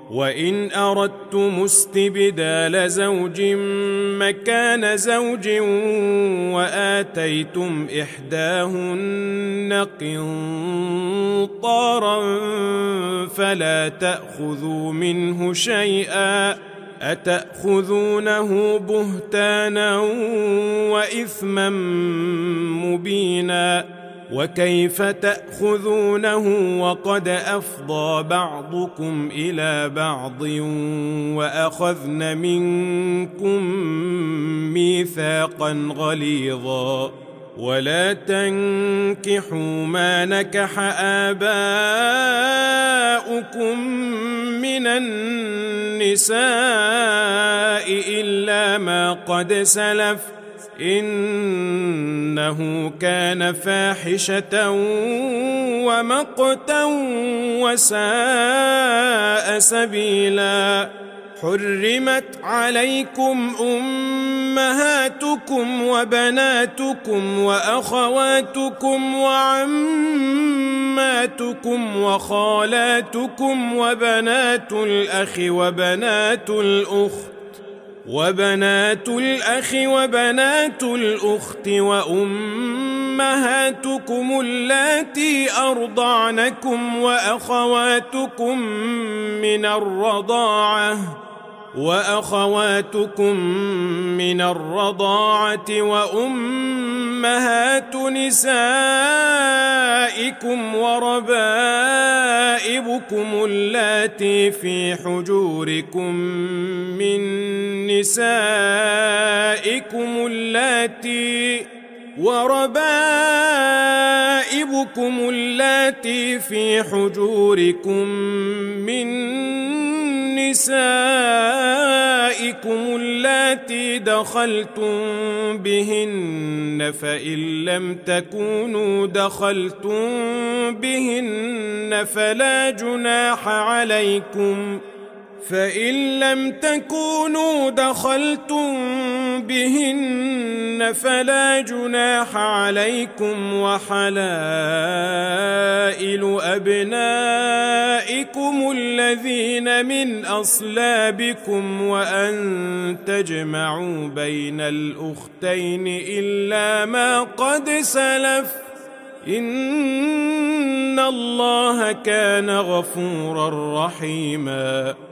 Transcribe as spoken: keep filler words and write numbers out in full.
وإن أردتم استبدال زوج مكان زوج وآتيتم إحداهن قنطارا فلا تأخذوا منه شيئا أتأخذونه بهتانا وإثما مبينا وكيف تأخذونه وقد أفضى بعضكم إلى بعض وأخذن منكم ميثاقا غليظا ولا تنكحوا ما نكح آباؤكم من النساء إلا ما قد سلف إنه كان فاحشة ومقتا وساء سبيلا حرمت عليكم أمهاتكم وبناتكم وأخواتكم وعماتكم وخالاتكم وبنات الأخ وبنات الأخت وبنات الأخ وبنات الأخت وأمهاتكم اللاتي أرضعنكم وأخواتكم من الرضاعة وأخواتكم من الرضاعة وأمهات نسائكم وربائبكم اللاتي في حجوركم من نسائكم اللاتي وربائبكم اللاتي في حجوركم من نسائكم اللاتي دخلتم بهن فإن لم تكونوا دخلتم بهن فلا جناح عليكم فإن لم تكونوا دخلتم بهن فلا جناح عليكم وحلائل أبنائكم الذين من أصلابكم وأن تجمعوا بين الأختين إلا ما قد سلف إن الله كان غفورا رحيما.